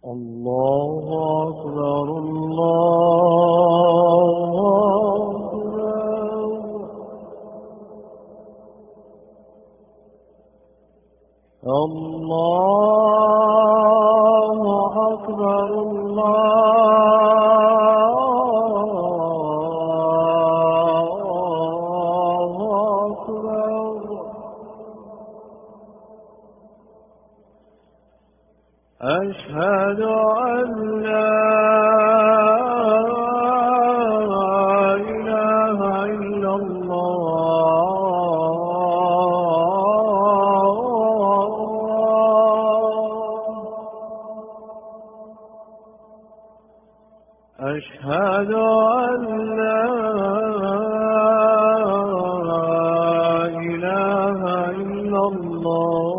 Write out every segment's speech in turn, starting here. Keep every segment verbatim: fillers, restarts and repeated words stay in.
الله أكبر الله أكبر الله أكبر الله أكبر. أشهد أن لا إله إلا الله. أشهد أن لا إله إلا الله.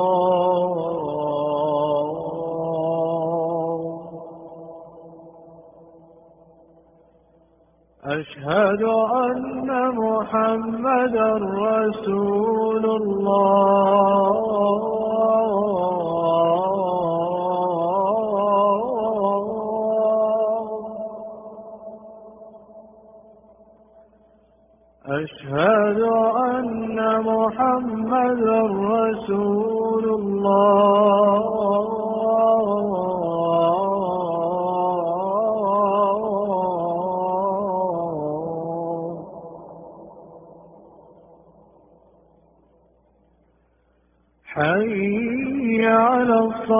أشهد أن محمدا رسول الله. أشهد أن محمدا رسول الله. حي على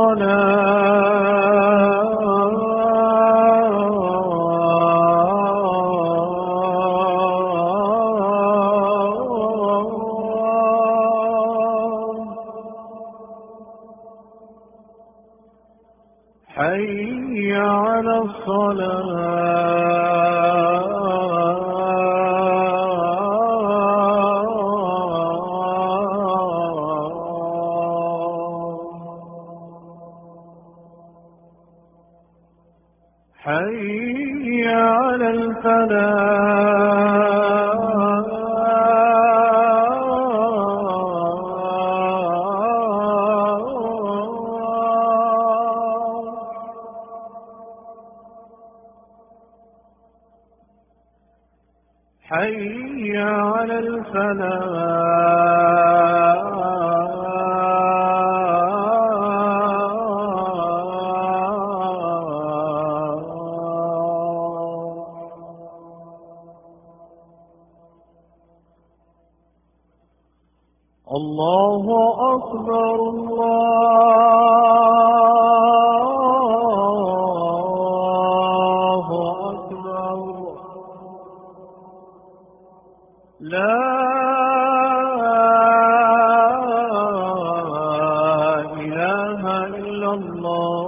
الصلاة. حي على حي على الفلاح. حي على الفلاح. الله أكبر الله أكبر. لا إله إلا الله.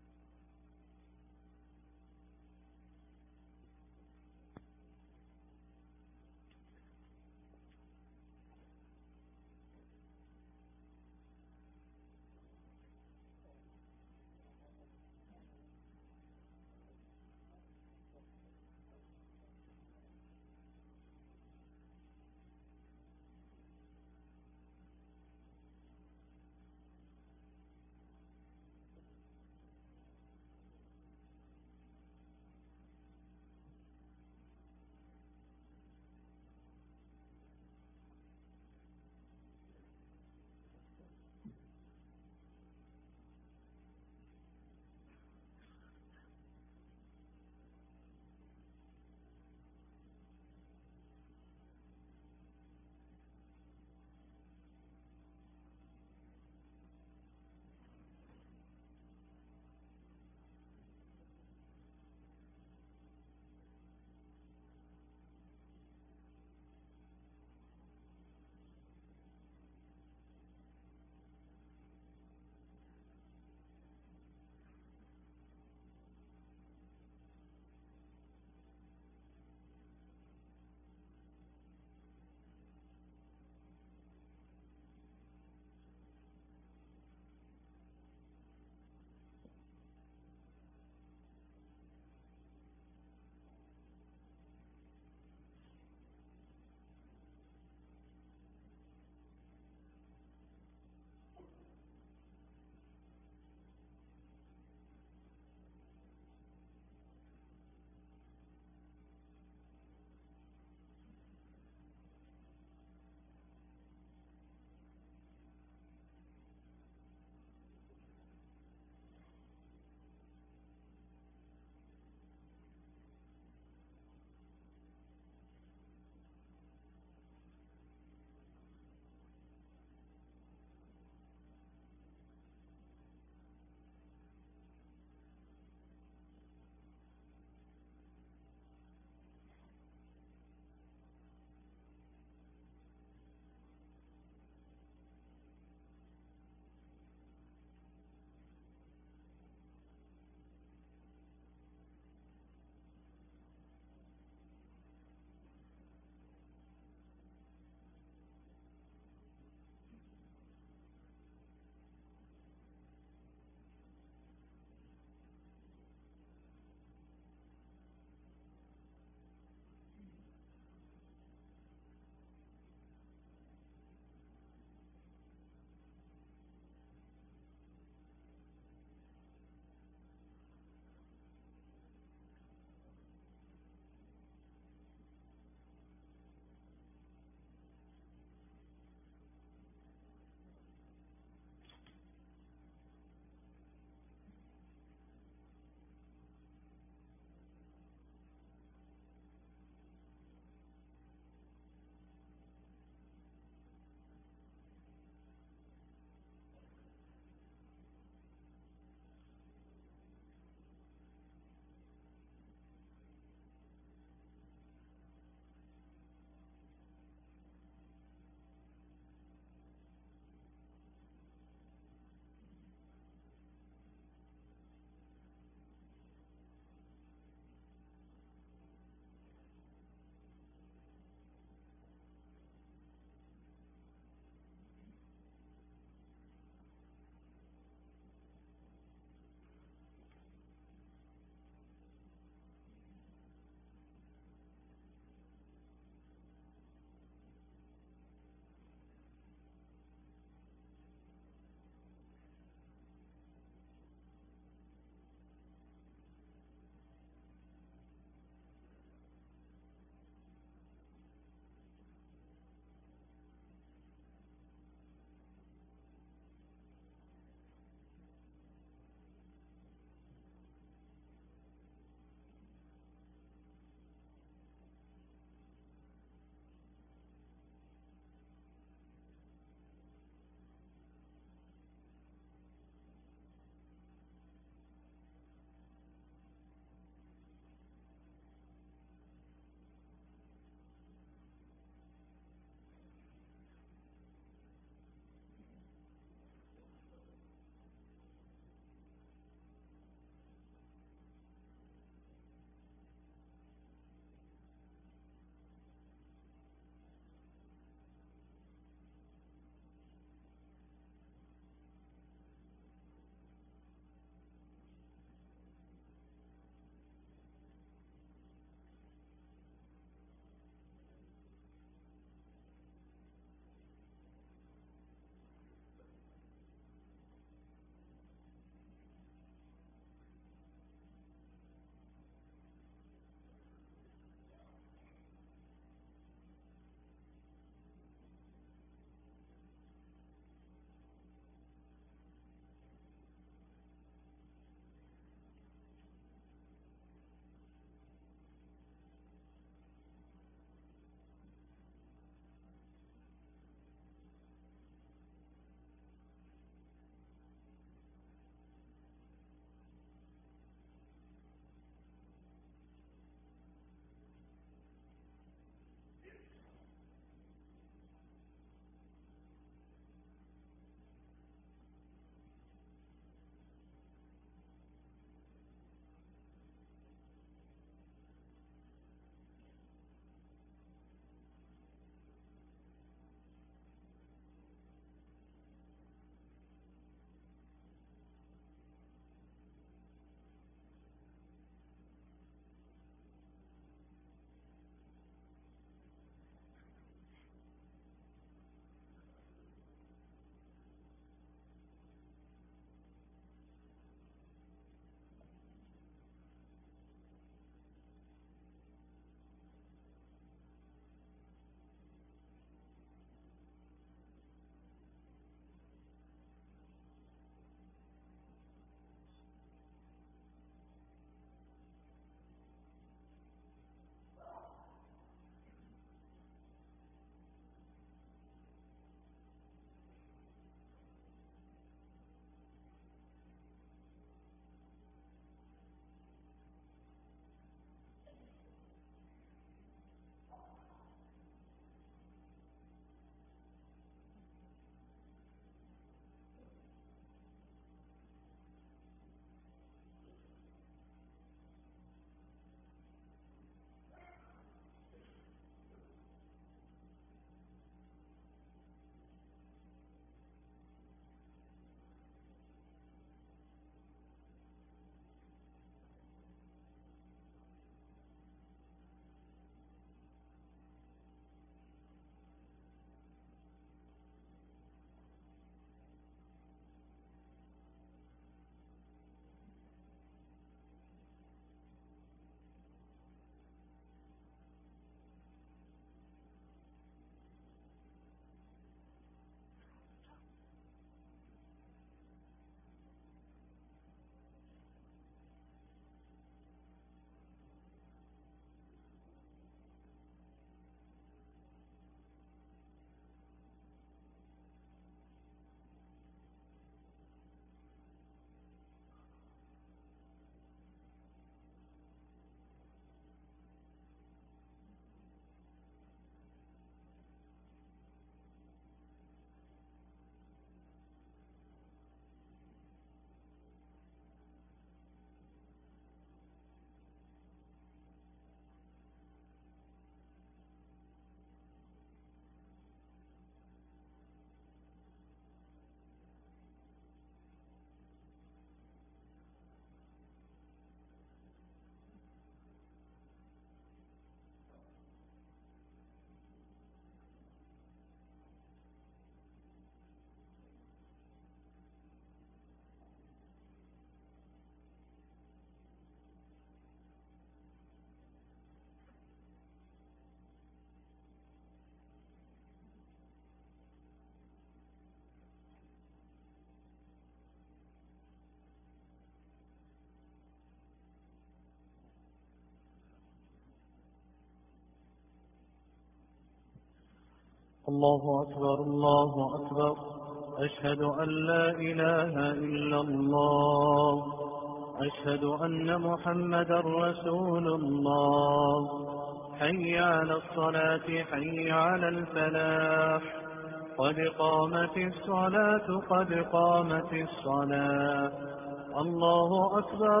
الله أكبر الله أكبر. أشهد أن لا إله إلا الله. أشهد أن محمدا رسول الله. حي على الصلاة حي على الفلاح. قد قامت الصلاة قد قامت الصلاة. الله أكبر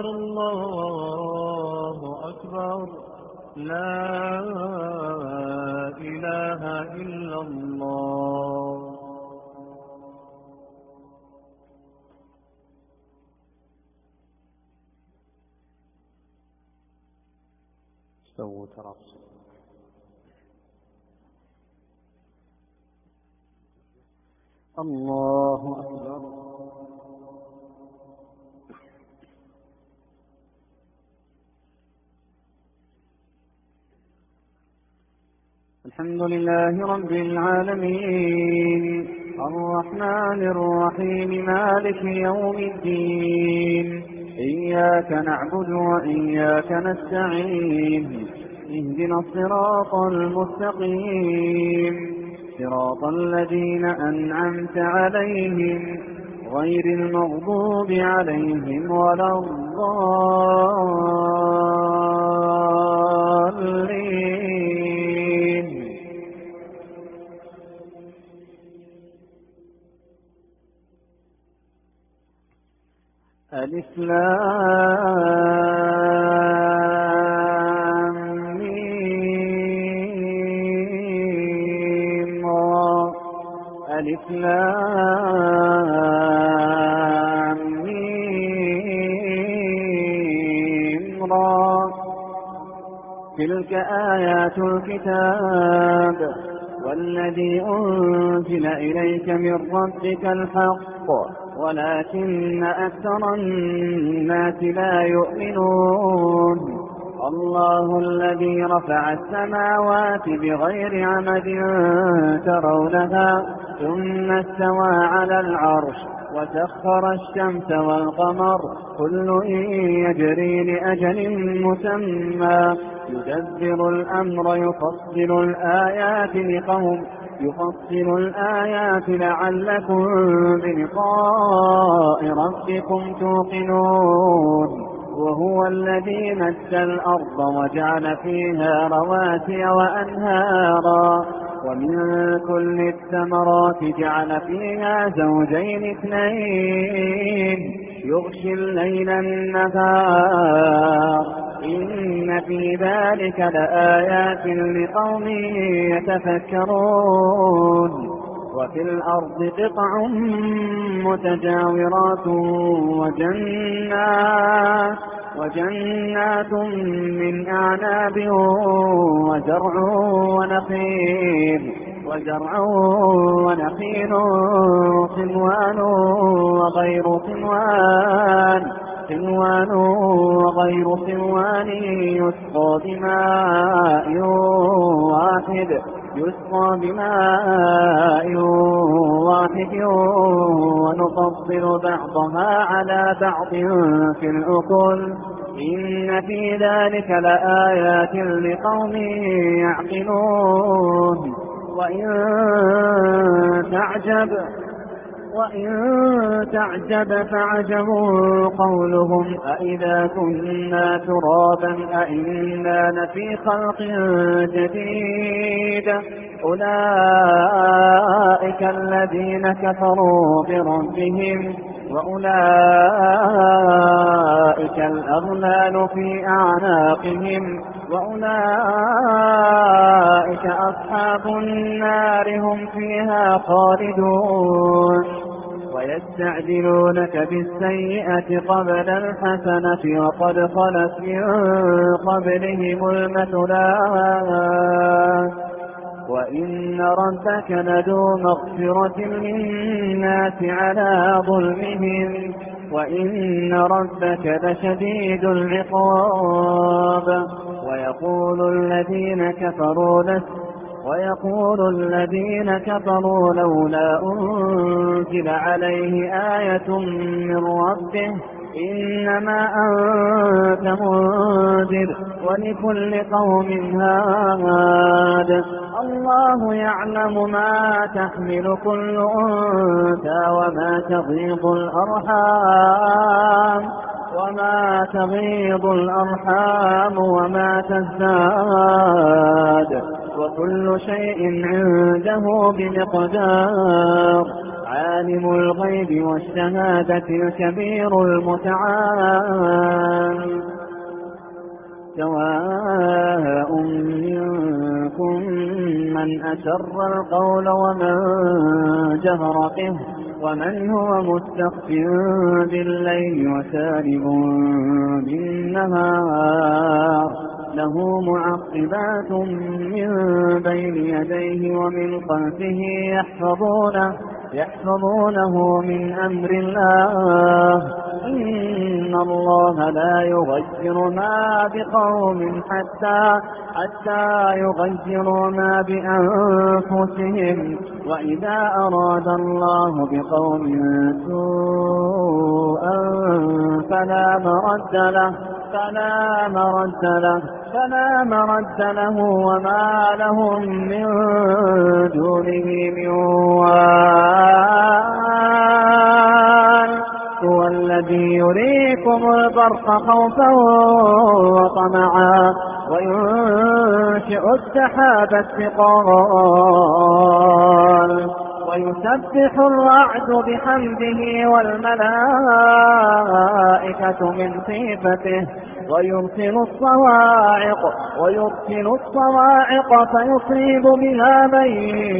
الله أكبر. لا إله إلا الله. استووا تراصوا. الله أكبر. الحمد لله رب العالمين الرحمن الرحيم مالك يوم الدين. إياك نعبد وإياك نستعين. اهدنا الصراط المستقيم صراط الذين أنعمت عليهم غير المغضوب عليهم ولا الضالين. ألف لام ميم را. ألف لام ميم را. تلك آيات الكتاب والذي أنزل إليك من ربك الحق ولكن أكثر الناس لا يؤمنون. الله الذي رفع السماوات بغير عمد ترونها ثم استوى على العرش وسخر الشمس والقمر كل يجري لأجل مسمى يدبر الأمر يفصل الآيات لقوم يفصل الآيات لعلكم بلقاء ربكم توقنون. وهو الذي مد الأرض وجعل فيها رواسي وأنهارا ومن كل الثمرات جعل فيها زوجين اثنين يغشي الليل النهار إن في ذلك لآيات لقوم يتفكرون. وفي الأرض قطع متجاورات وجنات وجنات من أعناب وزرع ونخيل وزرع ونخيل صنوان وغير صنوان صنوان وغير صنوان يسقى بماء واحد يسقى بماء واحد ونفضل بعضها على بعض في الأكل إن في ذلك لآيات لقوم يعقلون. وإن تعجب وإن تعجب فعجب قولهم أإذا كنا ترابا أإنا لفي خلق جديد أولئك الذين كفروا بربهم وأولئك الأغلال في أعناقهم وأولئك أصحاب النار هم فيها خالدون. ويستعجلونك بالسيئة قبل الحسنة وقد خلت من قبلهم المثلات وإن ربك لذو مغفرة للناس على ظلمهم وإن ربك لشديد العقاب. ويقول الذين كفروا لست ويقول الذين كفروا لولا أنزل عليه آية من ربه إنما أنت منذر ولكل قوم هاد الله يعلم ما تحمل كل أنثى وما تغيض الأرحام وما تغيض الأرحام وما تزداد وكل شيء عنده بمقدار. عالم الغيب والشهادة الكبير المتعال. سواء منكم من أسر القول ومن جهر به ومن هو مستخف بالليل وسارب بالنهار. له معقبات من بين يديه ومن خلفه يحفظونه يحفظونه من أمر الله. إن الله لا يغير ما بقوم حتى حتى يغيروا ما بأنفسهم. وإذا أراد الله بقوم سوءا فلا مرد له فلا مرد له فلا مرد له وما لهم من دونه من وال. هو الذي يريكم البرق خوفا وطمعا وينشئ السحاب الثقال ويسبح الرعد بحمده والملائكة من خيفته ويرسل الصواعق ويرسل الصواعق فيصيب بها من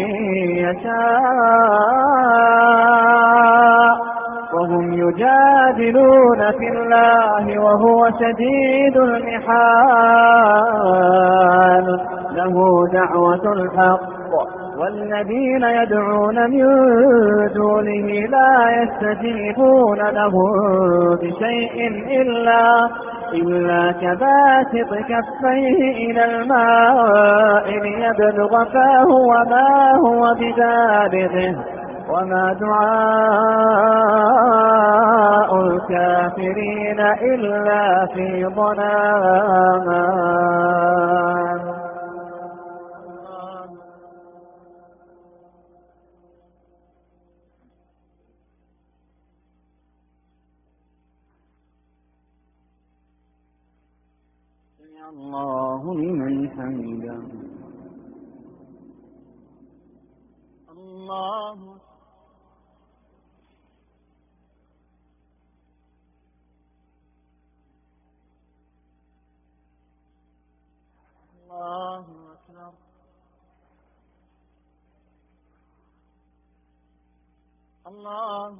يشاء وهم يجادلون في الله وهو شديد المحال. له دعوة الحق والذين يدعون من دونه لا يستجيبون له بشيء إلا إلا كباسط كفيه إلى الماء ليبلغ فاه وما هو ببالغه وما دعاء الكافرين إلا في ضلال. الله لمن حمده. الله الله أكبر. الله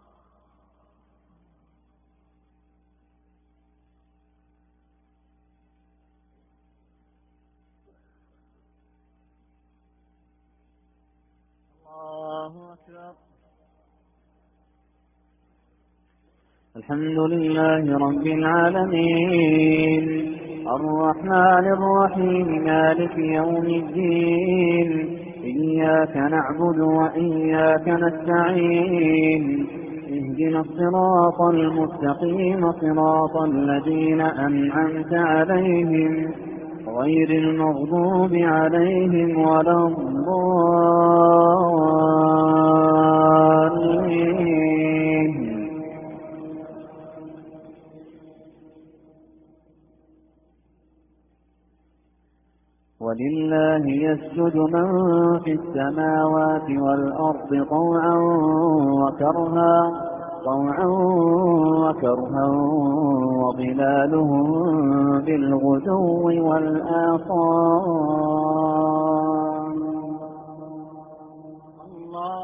الله أكبر. الحمد لله رب العالمين الرحمن الرحيم مالك يوم الدين. إياك نعبد وإياك نستعين. اهدنا الصراط المستقيم صراط الذين أنعمت عليهم غير المغضوب عليهم ولا الضالين. ولله يسجد من في السماوات والأرض طوعا وكرها طوعا وكرها وظلالهم بالغدو والآصال. الله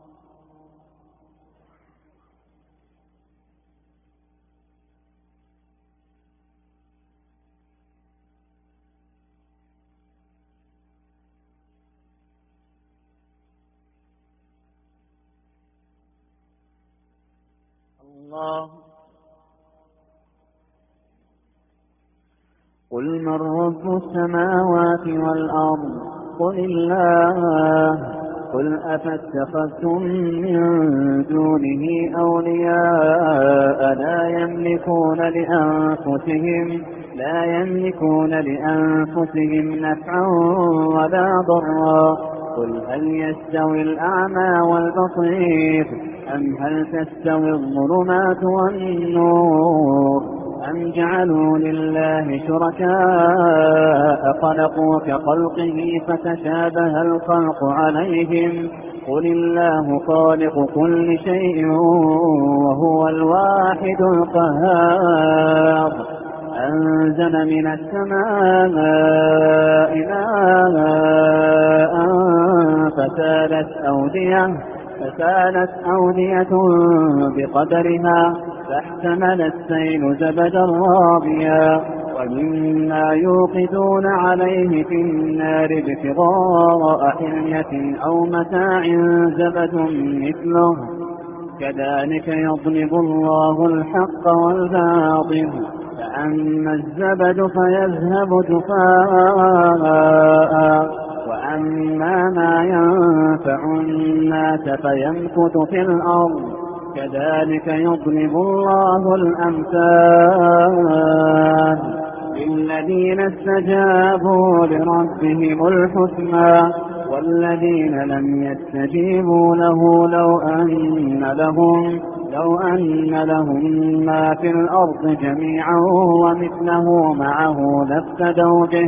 الله. قل من رب السماوات والأرض قل الله. قل أفاتخذتم من دونه أولياء لا يملكون لأنفسهم لا يملكون لأنفسهم نفعا ولا ضرا. قل هل يستوي الأعمى والبصير أم هل تستوي الظلمات والنور أم جعلوا لله شركاء خلقوا كخلقه فتشابه الخلق عليهم قل الله خالق كل شيء وهو الواحد القهار. أنزل من السماء ماء فسالت أودية فسالت أودية بقدرها فاحتمل السيل زبدا رابيا ومما يوقدون عليه في النار ابتغاء حلية أو متاع زبد مثله كذلك يضرب الله الحق والباطل فأما الزبد فيذهب جفاء وأما ما ينفع الناس فيمكث في الأرض كذلك يضرب الله الأمثال للذين استجابوا لربهم الحسنى والذين لم يستجيبوا له لو أن لهم لو أن لهم ما في الأرض جميعا ومثله معه لافتدوا به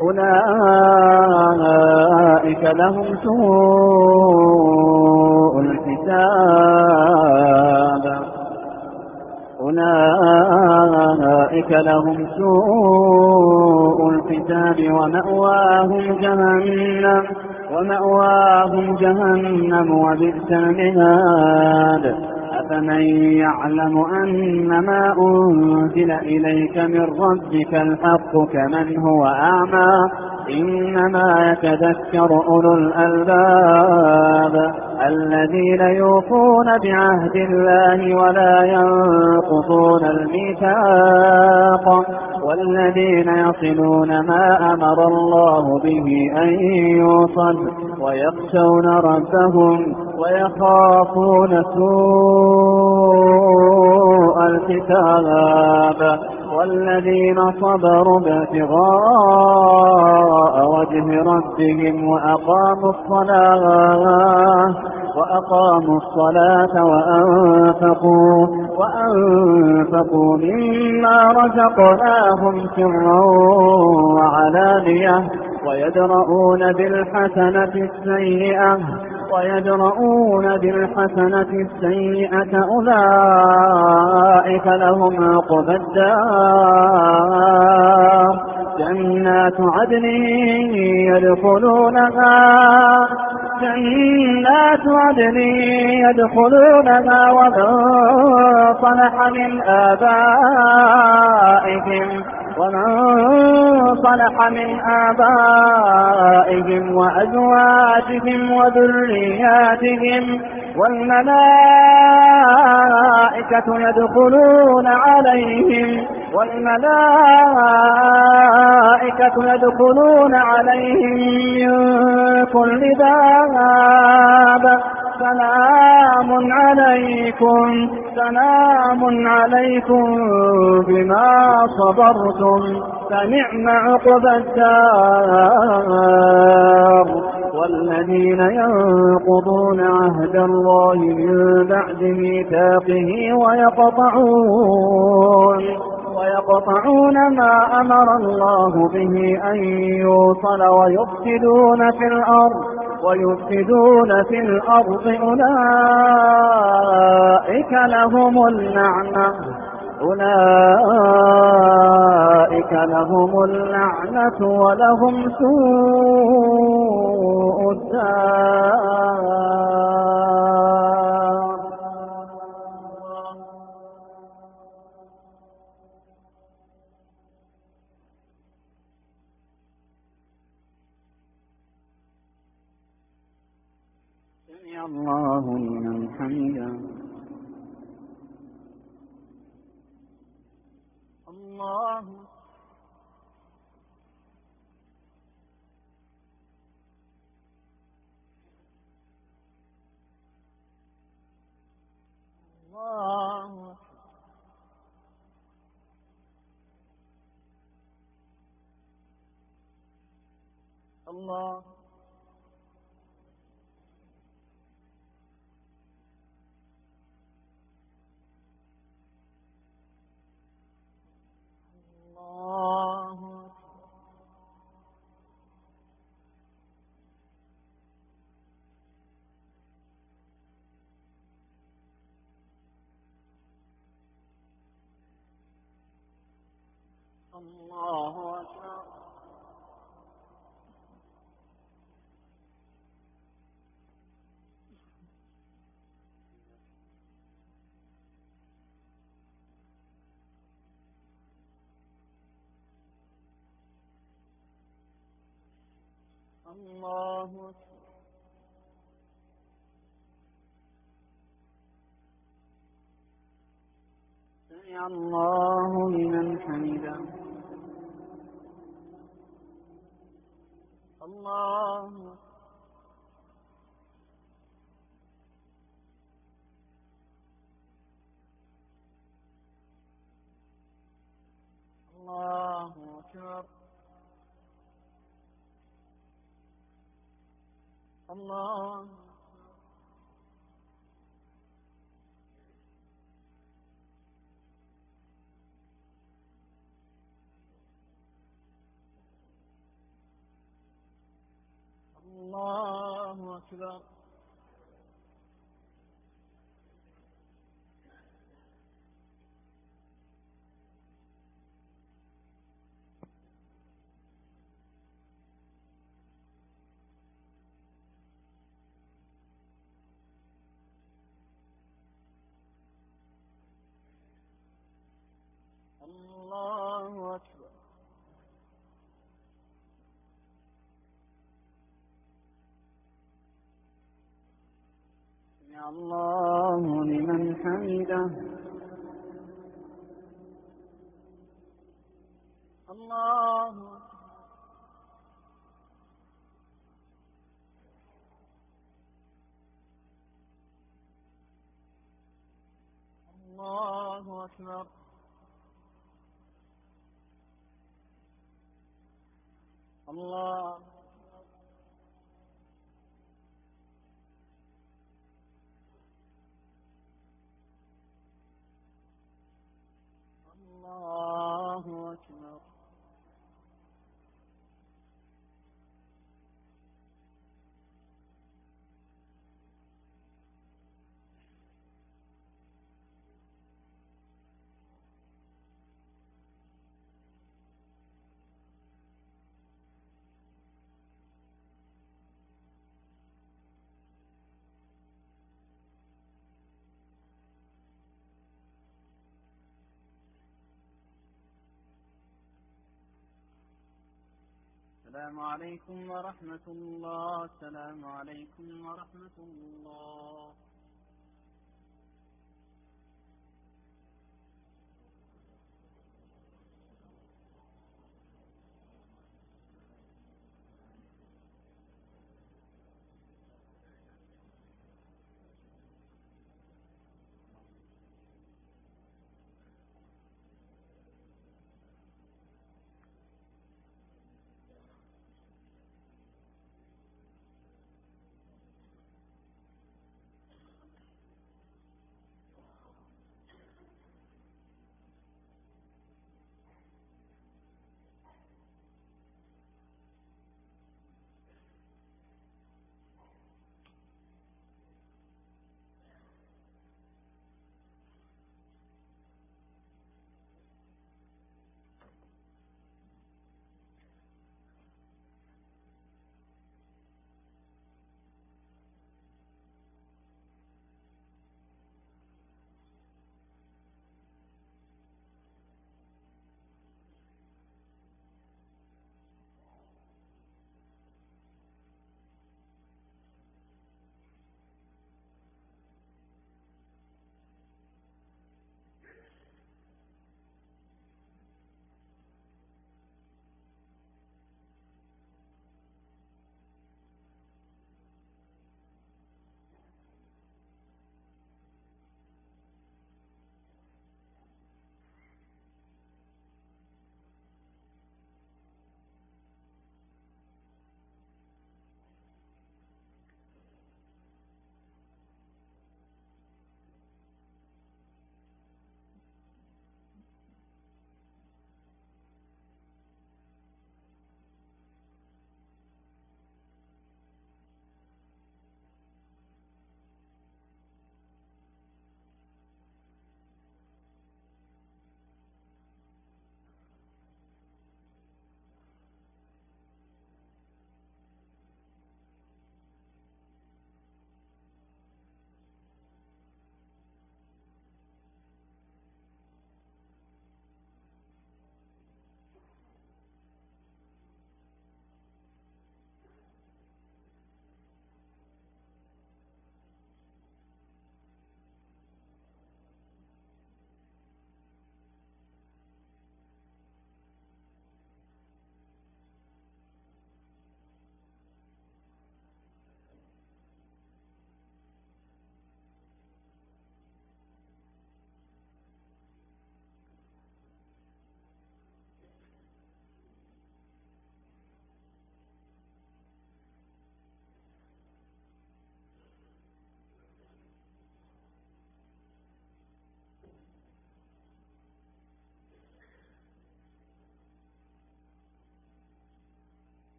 أولئك لهم سوء الحساب أولئك لهم سوء الحساب ومأواهم جهنم ومأواهم جهنم وبئس المهاد. أفمن يعلم أن ما أنزل إليك من ربك الحق كمن هو أعمى إنما يتذكر أولو الألباب الذين يوفون بعهد الله ولا ينقضون الميثاق والذين يصلون ما أمر الله به أن يوصل ويخشون ربهم ويخافون سوء الحساب والذين صبروا ابتغاء وجه ربهم وأقاموا الصلاة وأقاموا الصلاة وأنفقوا وأنفقوا مما رزقناهم سرا وعلانية ويدرؤون بالحسنة السيئة ويدرؤون بالحسنة السيئة أولئك لهم عقبى الدار جنات عدن يدخلونها جنات عدن يدخلونها ومن صلح من آبائهم ومن صلح من آبائهم وأزواجهم وذرياتهم والملائكة يدخلون عليهم والملائكة يدخلون عليهم من كل باب سلام عليكم سلام عليكم بما صبرتم فنعم عقبى الدار. والذين ينقضون عهد الله من بعد ميثاقه ويقطعون ويقطعون ما أمر الله به أن يوصل ويفسدون في الأرض ويفسدون في الأرض أولئك لهم اللعنة أولئك لهم اللعنة ولهم سوء الدار. سمع الله لمن حمده. الله الله الله الله الله أكبر. الله أكبر. سمع الله لمن حمده. الله الله أكبر. الله الله أكبر. الله أكبر. سمع الله لمن حمده. الله الله أكبر. الله الله أكبر. السلام عليكم ورحمة الله. السلام عليكم ورحمة الله.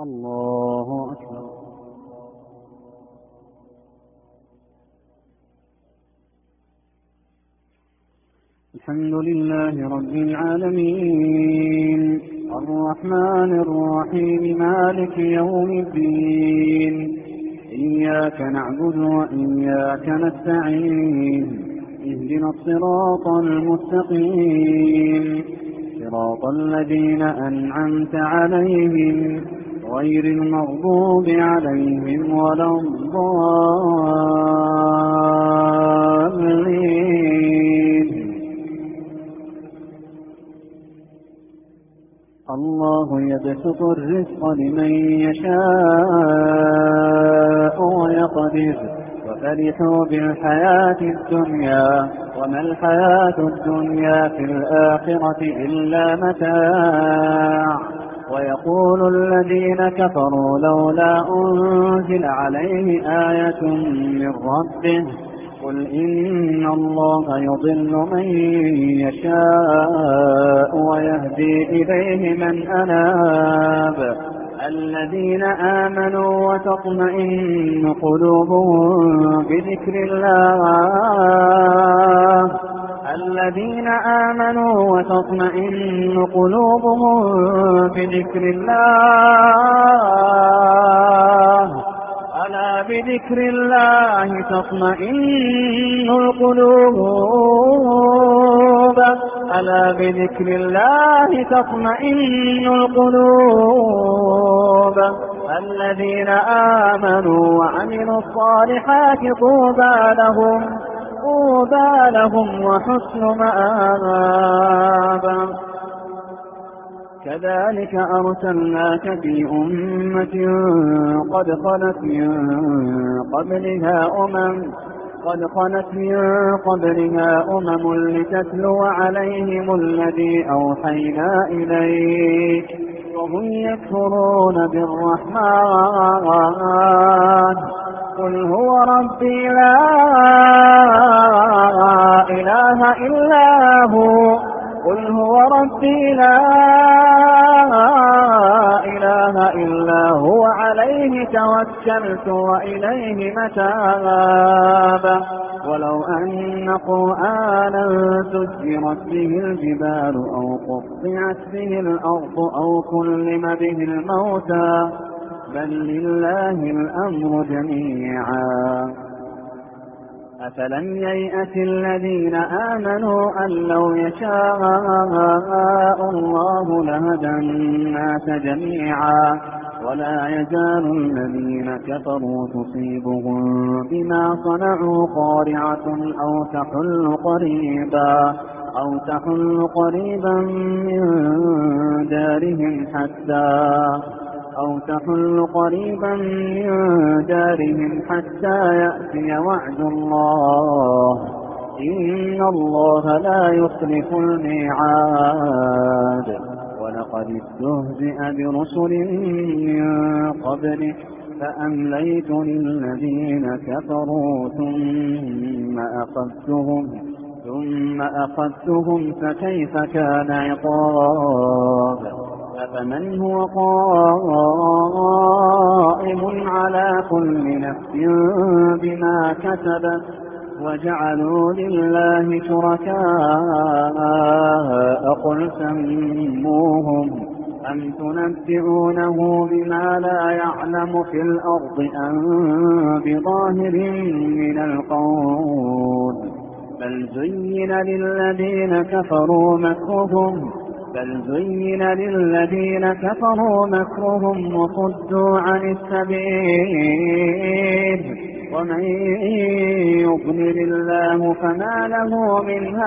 الله أكبر. الحمد لله رب العالمين الرحمن الرحيم مالك يوم الدين إياك نعبد وإياك نستعين اهدنا الصراط المستقيم صراط الذين أنعمت عليهم غير المغضوب عليهم ولا الضالين. الله يبسط الرزق لمن يشاء ويقدر وفرحوا بالحياة الدنيا وما الحياة الدنيا في الآخرة إلا متاع. ويقول الذين كفروا لولا أنزل عليه آية من ربه قل إن الله يضل من يشاء ويهدي إليه من أناب الذين آمنوا وتطمئن قلوبهم بذكر الله الذين آمنوا وتطمئن قلوبهم بذكر الله ألا بذكر الله تطمئن القلوب ألا بذكر الله تطمئن القلوب الذين آمنوا وعملوا الصالحات طوبى لهم طوبى لهم وحسن مآب. كذلك أرسلناك في أمة قد خلت من قبلها أمم قد خلت من قبلها أمم لتتلو عليهم الذي أوحينا إليك وهم يكفرون بالرحمن قل هو ربي لا إله إلا هو قل هو ربي لا إله إلا هو عليه توكلت وإليه متاب. ولو أن قرآنا سيرت به الجبال أو قطعت به الأرض أو كلم به الموتى بل لله الأمر جميعا. أفلم ييأس الذين آمنوا أن لو يشاء الله لهدى الناس جميعا ولا يزال الذين كفروا تصيبهم بما صنعوا قارعة أو تحل قريبا أو تحل قريبا من دارهم حتى أو تحل قريبا من دارهم حتى يأتي وعد الله إن الله لا يخلف الميعاد. ولقد استهزئ برسل من قبلك فأمليت للذين كفروا ثم أخذتهم ثم أخذتهم فكيف كان عقاب. أفمن هو قائم على كل نفس بما كسبت وجعلوا لله شركاء قل سموهم أم تنبئونه بما لا يعلم في الأرض أم بظاهر من القول بل زين للذين كفروا مكرهم بل زين للذين كفروا مكرهم وصدوا عن السبيل ومن يضلل الله فما له من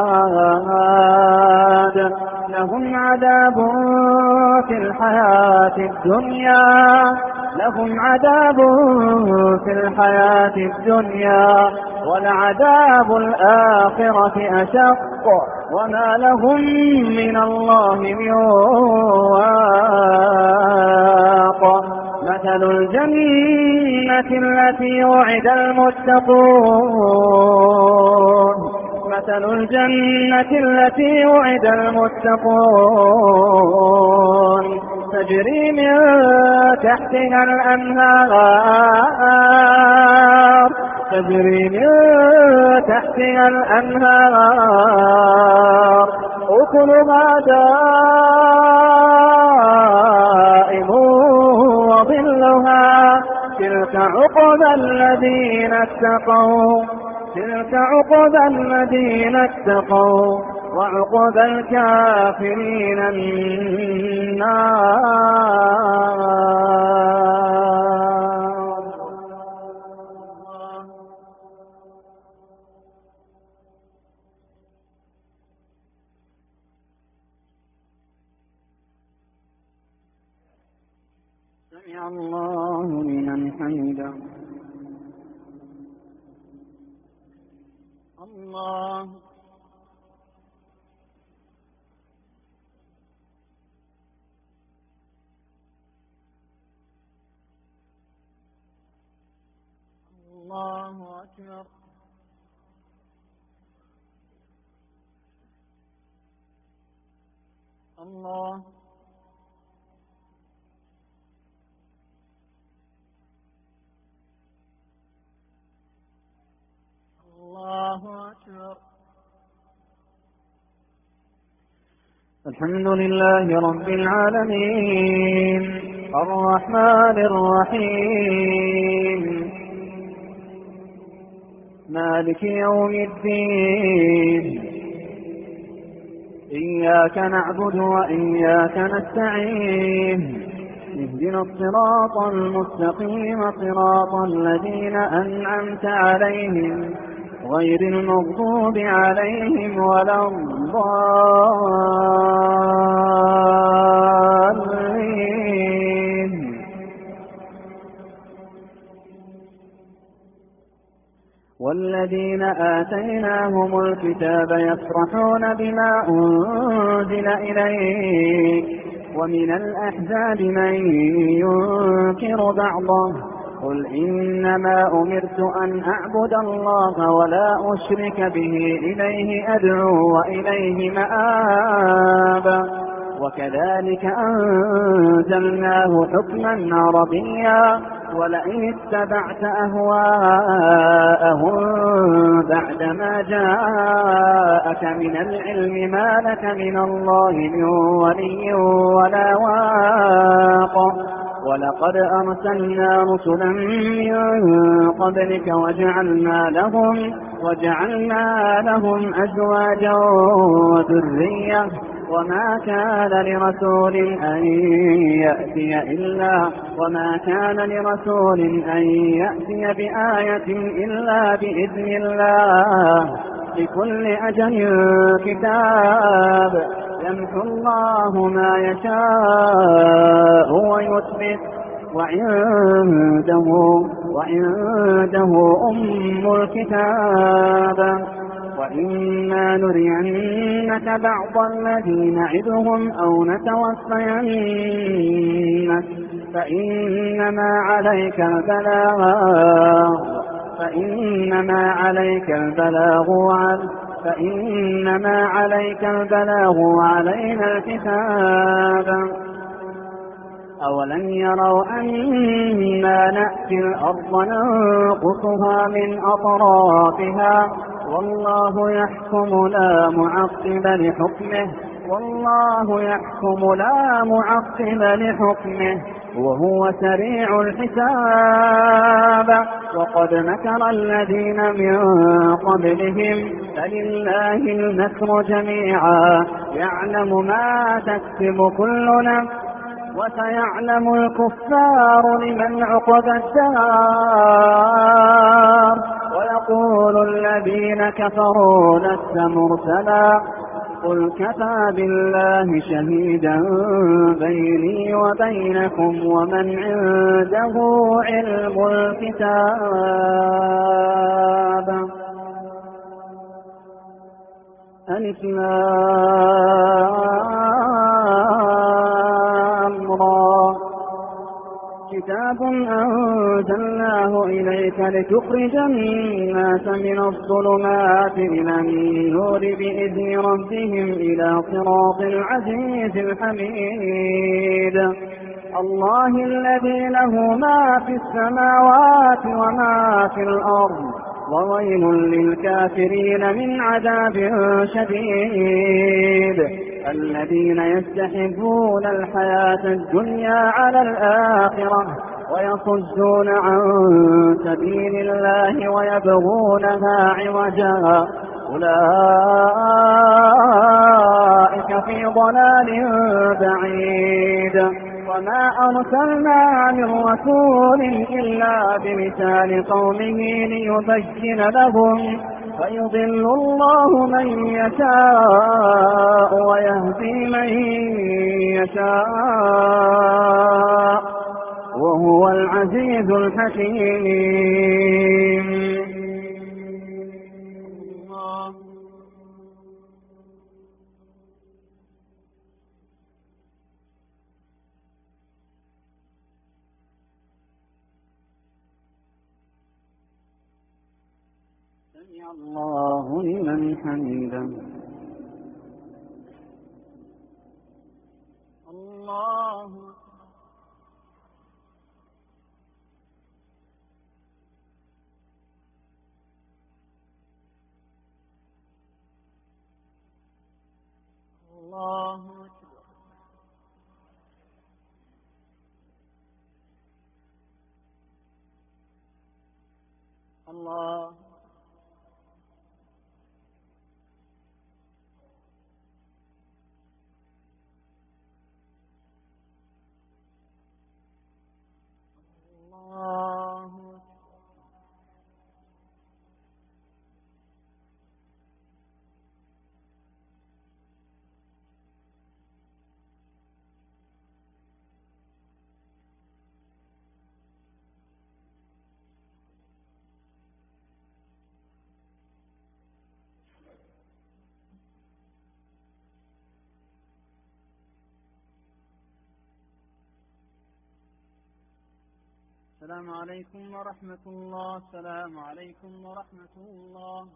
هاد. لهم عذاب في الحياة الدنيا لهم عذاب في الحياة الدنيا ولعذاب الآخرة أشق وما لهم من الله من واق. مثل الجنة التي وعد المتقون مثل الجنة التي وعد المتقون تجري من تحتها الأنهار تجري من تحتها الأنهار أكلها دائم وظلها تلك عقبى الذين اتقوا تلك عقبى الذين اتقوا وعقبى الكافرين النار. سمع الله لمن حمده. الله الله أكبر. الله الله أكبر. الحمد لله رب العالمين الرحمن الرحيم مالك يوم الدين إياك نعبد وإياك نستعين اهدنا الصراط المستقيم صراط الذين أنعمت عليهم غير المغضوب عليهم ولا الضالين. والذين آتيناهم الكتاب يفرحون بما أنزل إليك ومن الأحزاب من ينكر بعضه قل إنما أمرت أن أعبد الله ولا أشرك به إليه أدعو وإليه مآب. وكذلك أنزلناه حكما عربيا ولئن اتبعت أهواءهم بعدما جاءك من العلم ما لك من الله من ولي ولا واق. ولقد أرسلنا رسلا من قبلك وجعلنا لهم وجعلنا لهم أزواجا وذرية وما كان لرسول أن يأتي إلا وما كان لرسول أن يأتي بآية إلا بإذن الله لكل أجل كتاب يمحو الله ما يشاء ويثبت وعنده وعنده أم الكتاب. وإما نرينك بعض الذي نعدهم أو نتوفينك فإنما عليك البلاغ فإنما عليك البلاغ فإنما عليك البلاغ وعلينا الحساب. أولم يروا أنا نأتي الأرض ننقصها من أطرافها والله يحكم لا معقب لحكمه والله يحكم لا معقب لحكمه وهو سريع الحساب. وقد مكر الذين من قبلهم فلله المكر جميعا يعلم ما تكسب كل نفس وسيعلم الكفار لمن عقبى الدار. ويقول الذين كفروا لست مرسلا قل كفى بالله شهيدا بيني وبينكم ومن عنده علم الكتاب. ألف لام را كتاب أنزلناه إليك لتخرج الناس من الظلمات إلى النور بإذن ربهم إلى صراط العزيز الحميد الله الذي له ما في السماوات وما في الأرض وويل للكافرين من عذاب شديد الذين يستحبون الحياة الدنيا على الآخرة ويصدون عن سبيل الله ويبغونها عوجا أولئك في ضلال بعيد وما أرسلنا من رسول إلا بلسان قومه ليبين لهم فيضل الله من يشاء ويهدي من يشاء وهو العزيز الحكيم. سمع الله لمن حمده. الله الله أكبر. الله الله السلام عليكم ورحمة الله. السلام عليكم ورحمة الله.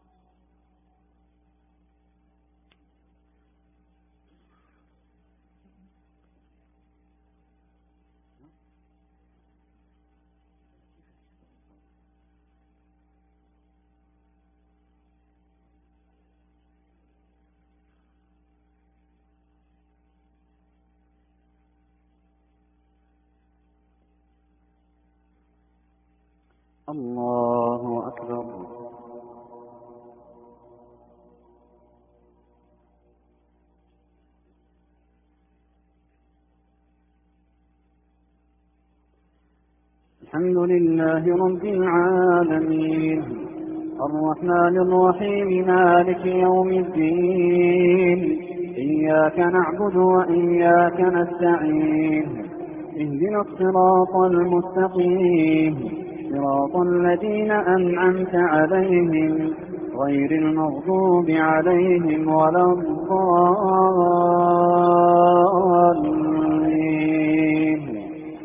الله أكبر. الحمد لله رب العالمين الرحمن الرحيم مالك يوم الدين إياك نعبد وإياك نستعين اهدنا الصراط المستقيم صراط الذين أنعمت عليهم غير المغضوب عليهم ولا الضالين.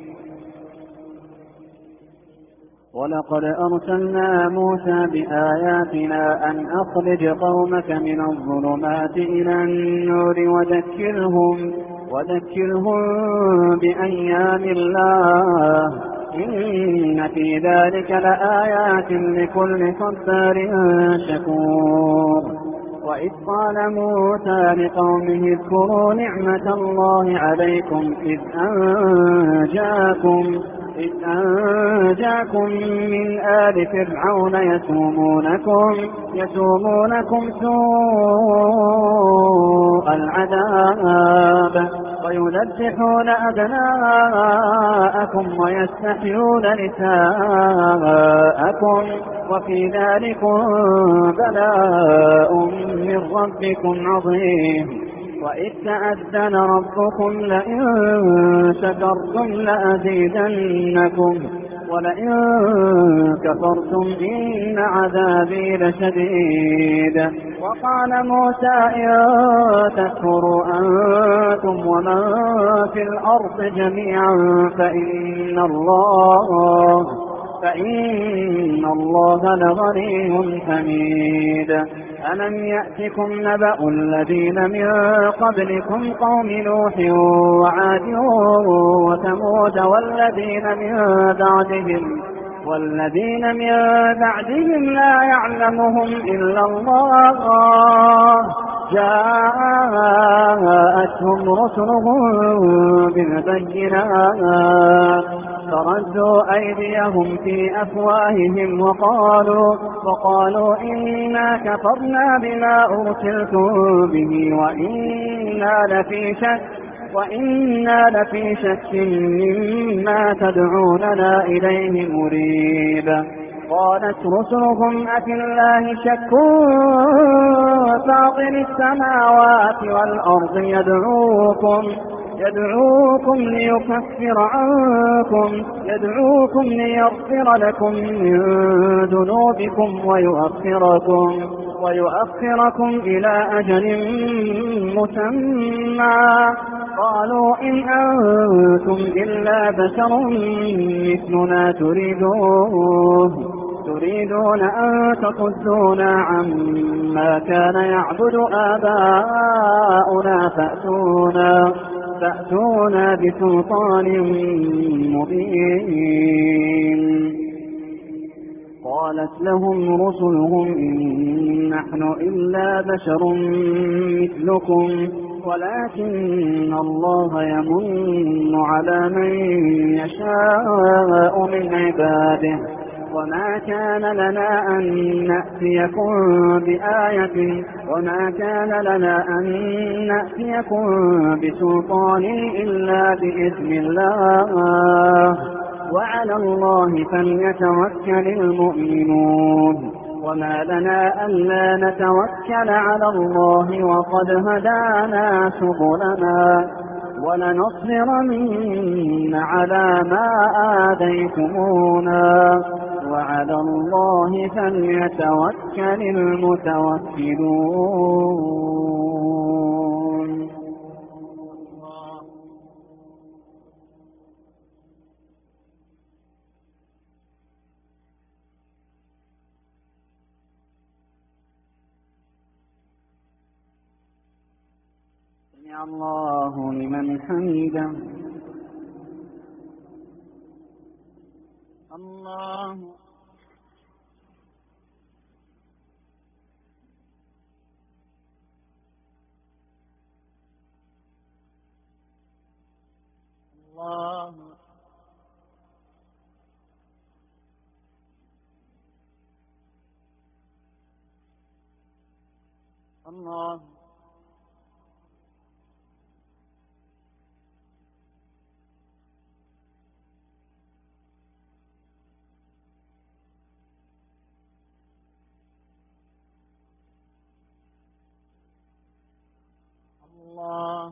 ولقد أرسلنا موسى بآياتنا أن أخرج قومك من الظلمات إلى النور وذكرهم وذكرهم بأيام الله إن في ذلك لآيات لكل صبار شكور. وإذ قال موسى لقومه اذكروا نعمة الله عليكم إذ أنجاكم إذ أنجاكم من آل فرعون يسومونكم يسومونكم سوء العذاب ويذبحون أبناءكم ويستحيون نساءكم وفي ذلكم بلاء من ربكم عظيم. وإذ تأذن ربكم لئن شكرتم لأزيدنكم ولئن كفرتم إن عذابي لشديد. وقال موسى إن تكفروا أنتم ومن في الأرض جميعا فإن الله فإن الله لغني حميد. ألم يأتكم نبأ الذين من قبلكم قوم نوح وعاد وثمود والذين من بعدهم والذين من بعدهم لا يعلمهم إلا الله جاءتهم رسلهم بالبينات فردوا أيديهم في أفواههم وقالوا, وقالوا إنا كفرنا بما أرسلتم به وإنا لفي شك وإنا لفي شك مما تدعوننا إليه مريب. قالت رسلهم أفي الله شك فاطر السماوات والأرض يدعوكم يدعوكم ليكفر عنكم يدعوكم ليغفر لكم من ذنوبكم ويؤخركم ويؤخركم إلى أجل مسمى. قالوا إن أنتم إلا بشر مثلنا تريدون تريدون أن تصدونا عما كان يعبد آباؤنا فأتونا فأتونا بسلطان مبين. قالت لهم رسلهم إن نحن إلا بشر مثلكم ولكن الله يمن على من يشاء من عباده وما كان لنا أن نأتيكم بآية وما كان لنا أن نأتيكم بسلطان إلا بإذن الله وعلى الله فليتوكل المؤمنون. وما لنا ألا نتوكل على الله وقد هدانا سبلنا ولنصبرن على ما آذيتمونا وعلى الله فليتوكل المتوكلون. سمع الله لمن حمده. الله الله الله الله.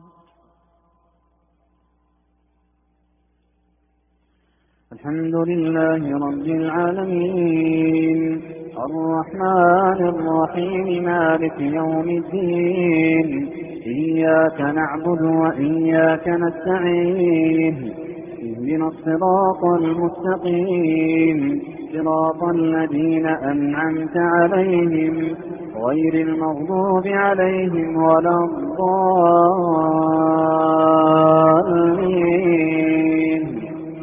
الحمد لله رب العالمين الرحمن الرحيم مالك يوم الدين إياك نعبد وإياك نستعين اهدنا الصراط المستقيم صراط الذين أنعمت عليهم غير المغضوب عليهم ولا الضالين.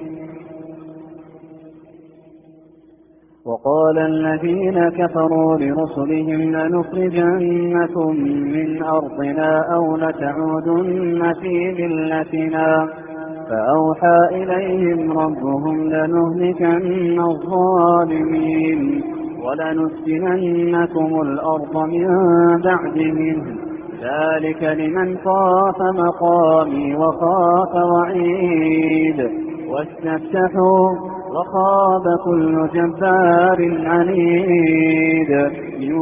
وقال الذين كفروا لرسلهم لنخرجنكم من أرضنا أو لتعودن في ملتنا فأوحى إليهم ربهم لنهلكن الظالمين ولنسكننكم الأرض من بعدهم ذلك لمن خاف مقامي وخاف وعيد. واستفتحوا وخاب كل جبار عنيد من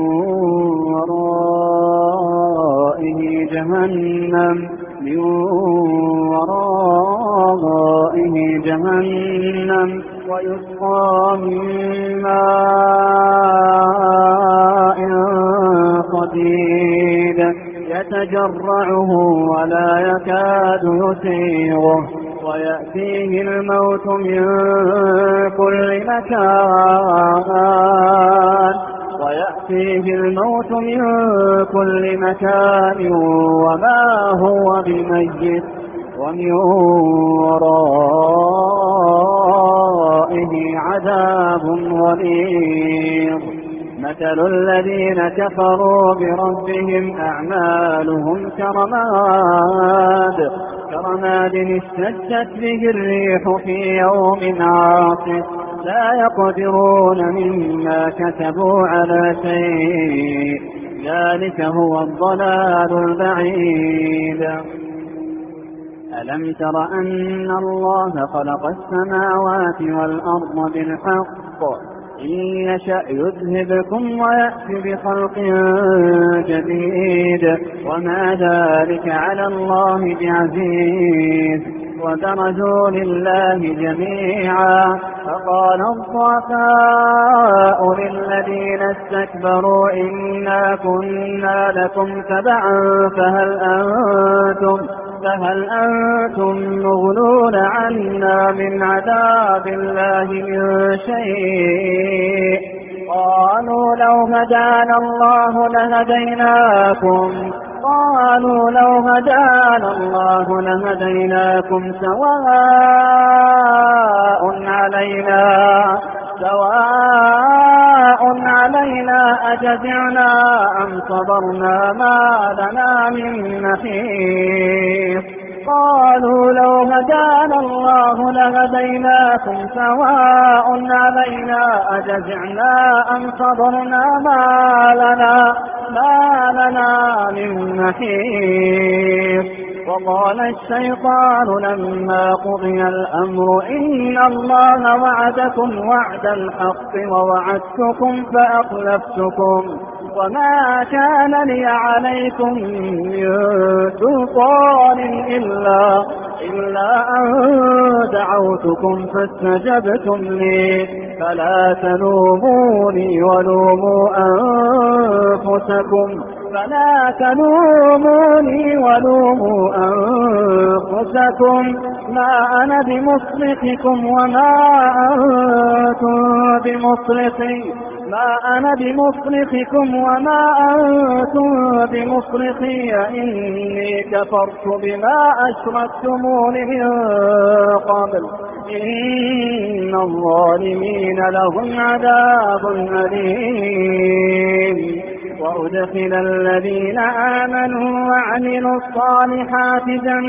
ورائه جهنم من ورائه جهنم ويسقى من ماء صديد يتجرعه ولا يكاد يسيغه ويأتيه الموت من كل مكان ويأتيه الموت من كل مكان وما هو بميت ومن ورائه عذاب غليظ. مثل الذين كفروا بربهم أعمالهم كرماد كرماد اشتدت به الريح في يوم عاصف لا يقدرون مما كسبوا على شيء ذلك هو الضلال البعيد. ألم تر أن الله خلق السماوات والأرض بالحق إن يشأ يذهبكم ويأتي بخلق جديد وما ذلك على الله بعزيز. وبرزوا لله جميعا فقال الضعفاء للذين استكبروا إنا كنا لكم تبعا فهل أنتم فهل أنتم مغنون عنا من عذاب الله من شيء قالوا لو هدانا الله لهديناكم قالوا لو هدانا الله لهديناكم سواء علينا سواء علينا أجزعنا أم صبرنا ما لنا من محيص قالوا لو هدانا الله لهديناكم سواء علينا أجزعنا أم صبرنا ما لنا ما لنا من محيص. وقال الشيطان لما قضي الأمر إن الله وعدكم وعد الحق ووعدتكم فأخلفتكم وما كان لي عليكم من سلطان إلا, إلا أن دعوتكم فاستجبتم لي فلا تلوموني ولوموا أنفسكم فلا تلوموني ولوموا أنفسكم ما أنا بمصرخكم وما أنتم بمصرخي ما أنا بمصرخكم وما أنتم بمصرخي إني كفرت بما أشركتمون من قبل إن الظالمين لهم عذاب أليم. وأدخل الذين آمنوا وعملوا الصالحات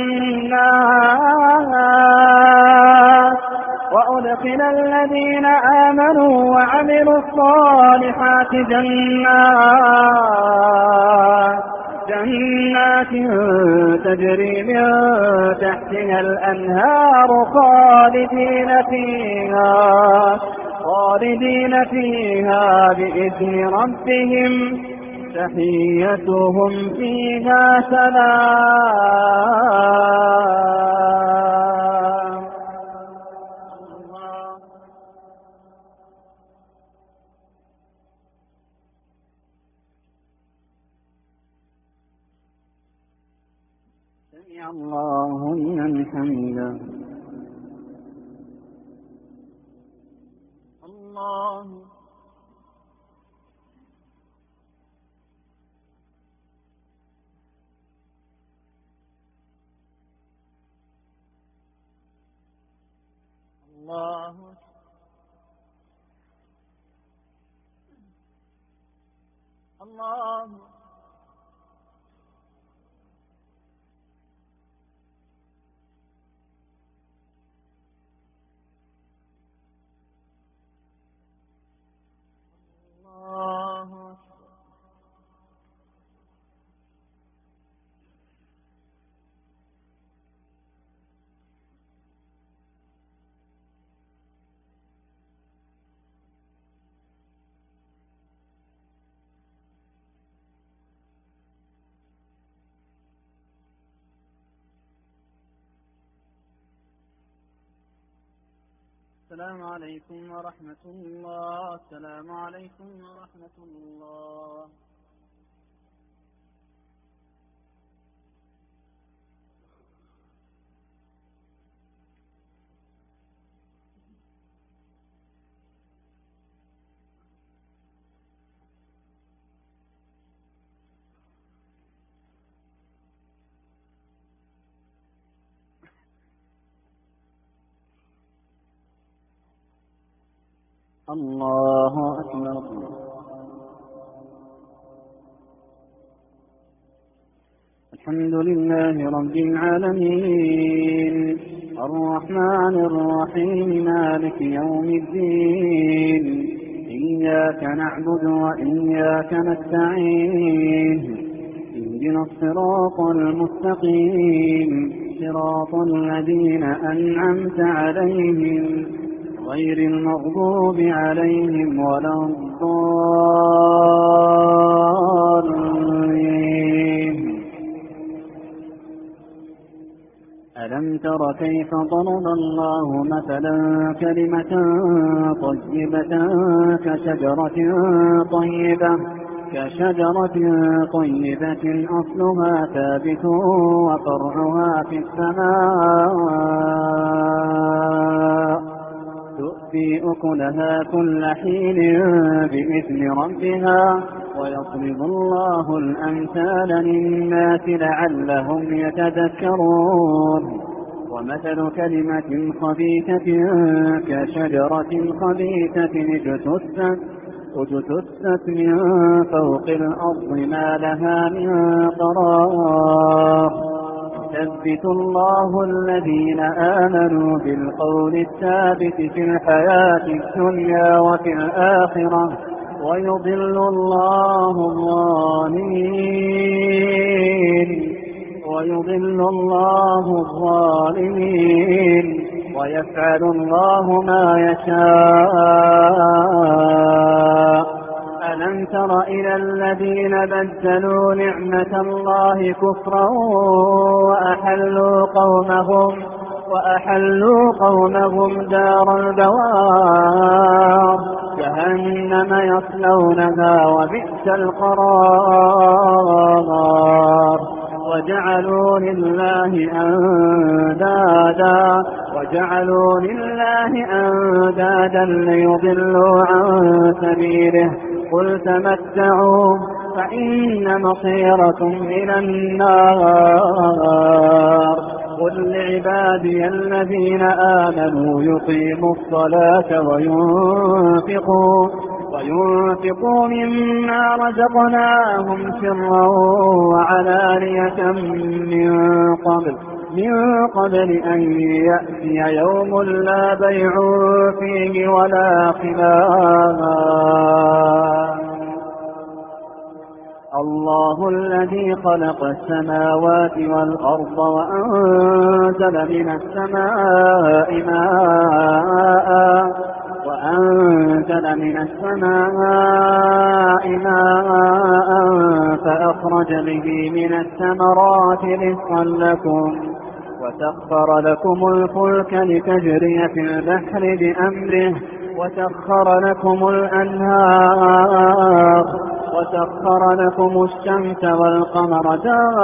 جنات وأدخل الذين آمنوا وعملوا الصالحات جنات جنات تجري من تحتها الأنهار خالدين فيها خالدين فيها بإذن ربهم تحيتهم فيها سلام. سمع الله لمن حمده. الله الله الله الله السلام عليكم ورحمة الله. السلام عليكم ورحمة الله. الله أكبر. الحمد لله رب العالمين الرحمن الرحيم مالك يوم الدين إياك نعبد وإياك نستعين اهدنا الصراط المستقيم صراط الذين أنعمت عليهم غير المغضوب عليهم ولا الضالين. ألم تر كيف ضرب الله مثلا كلمة طيبة كشجرة طيبة كشجرة طيبة أصلها ثابت وفرعها في السماء تؤتي أكلها كل حين بإذن ربها ويضرب الله الأمثال للناس لعلهم يتذكرون. ومثل كلمة خبيثة كشجرة خبيثة اجتثت من فوق الأرض ما لها من قرار. يثبت الله الذين آمنوا بالقول الثابت في الحياة الدنيا وفي الآخرة ويضل الله الظالمين ويضل الله الظالمين ويفعل الله ما يشاء. ألم تر إلى الذين بدلوا نعمة الله كفرا وأحلوا قومهم وأحلوا قومهم دار البوار جهنم يصلونها وبئس القرار. وجعلوا لله أندادا وجعلوا لله أندادا ليضلوا عن سبيله قل تمتعوا فإن مصيركم إلى النار. قل لعبادي الذين آمنوا يقيموا الصلاة وينفقوا وينفقوا مما رزقناهم سرا وعلانية من قبل من قبل أن يأتي يوم لا بيع فيه ولا خلال. الله الذي خلق السماوات والأرض وأنزل من السماء ماء وأنزل من السماء ماء فأخرج به من الثمرات رزقا لكم وسخر لكم الفلك لتجري في البحر بأمره وسخر لكم الأنهار وسخر لكم الشمس والقمر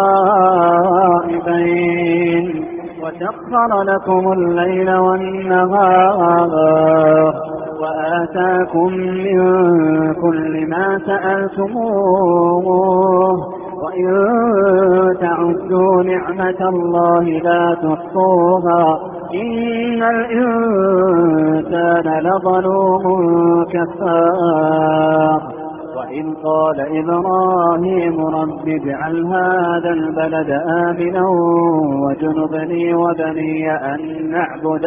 دائبين وسخر لكم الليل والنهار وآتاكم من كل ما سألتموه وإن تعدوا نعمة الله لا تحصوها إن الإنسان لظلوم كفار. وإذ قال إبراهيم رب اجعل هذا البلد آمنا واجنبني وبني أن نعبد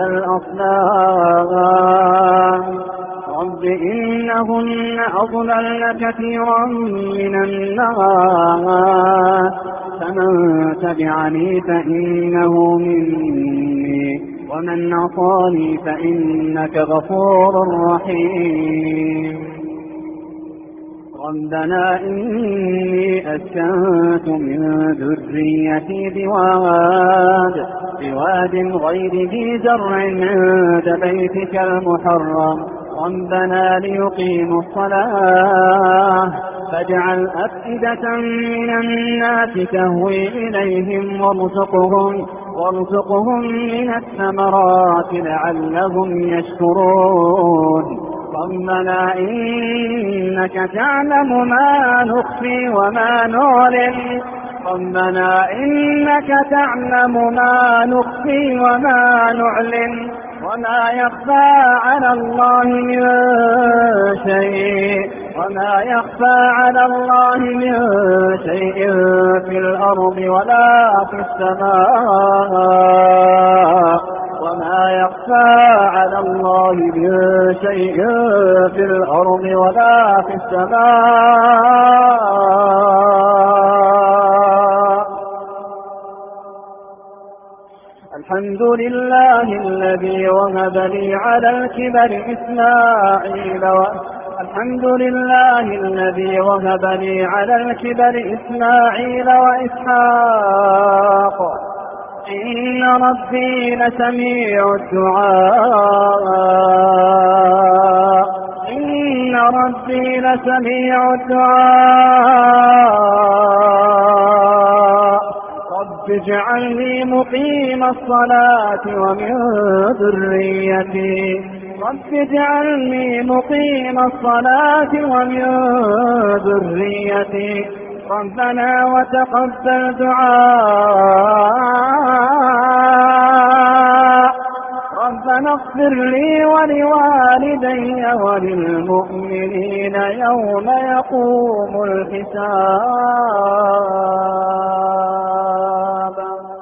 الأصنام رب إنهن أضللن كثيرا من الناس فمن تبعني فإنه مني ومن عصاني فإنك غفور رحيم. ربنا إني أسكنت من ذريتي بواد بواد غير ذي زرع عند بيتك المحرم ربنا ليقيموا الصلاة فاجعل أفئدة من الناس تهوي إليهم وارزقهم وارزقهم من الثمرات لعلهم يشكرون ربنا إنك تعلم ما نخفي وما نعلن ربنا إنك تعلم ما نخفي وما نعلن وما يخفى على الله من شيء وما يخفى على الله من شيء في الأرض ولا في السماء وما يخفى على الله من شيء في الأرض ولا في السماء الحمد لله الذي وهب لي على الكبر إسماعيل و... الحمد لله الذي وهب لي على الكبر إسماعيل وإسحاق إن ربي لسميع الدعاء إن ربي لسميع الدعاء رب اجعلني مقيم الصلاة ومن ذريتي رب اجعلني مقيم الصلاة ومن ذريتي ربنا وتقبل دعاء ربنا اغفر لي ولوالدي وللمؤمنين يوم يقوم الحساب.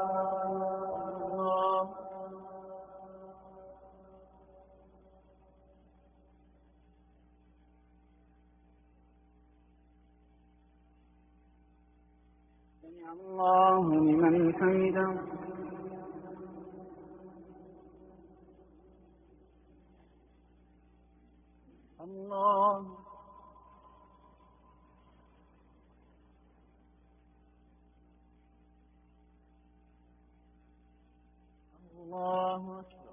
سمع الله لمن حمده. الله الله أكبر.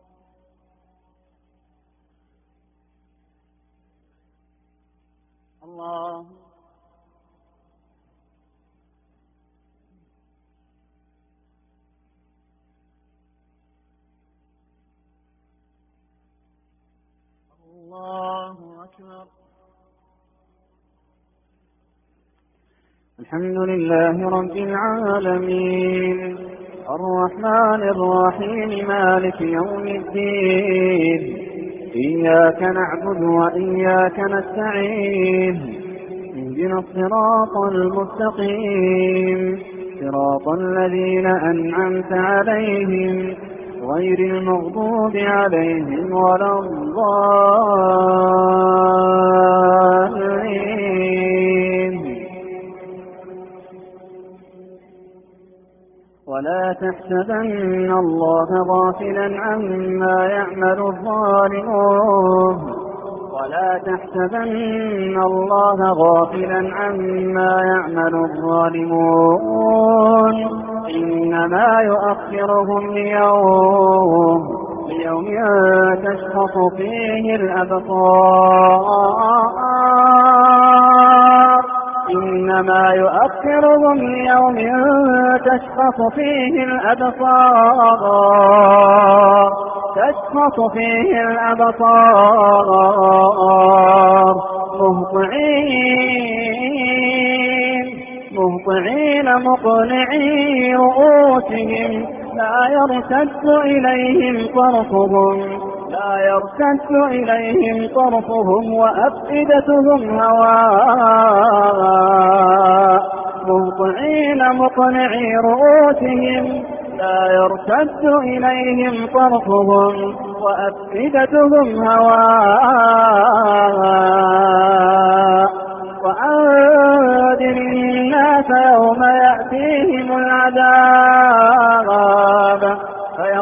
الله الله أكبر. الحمد لله رب العالمين الرحمن الرحيم مالك يوم الدين إياك نعبد وإياك نستعين اهدنا الصراط المستقيم صراط الذين أنعمت عليهم غير المغضوب عليهم ولا الضالين. ولا تحسبن الله غافلا عما يعمل الظالمون ولا تحسبن الله غافلا عما يعمل الظالمون إنما يؤخرهم ليوم ليوم تشخص فيه الأبصار إنما يؤخرهم ليوم تشخص فيه الأبصار تشخص فيه الأبصار مهطعين مهطعين مقنعي رؤوسهم لا يرتد إليهم طرفهم لا يرتد إليهم طرفهم وأفئدتهم هواء مهطعين مقنعي رؤوسهم لا يرتد إليهم طرفهم وأفئدتهم هواء وأنذر الناس يوم يأتيهم العذاب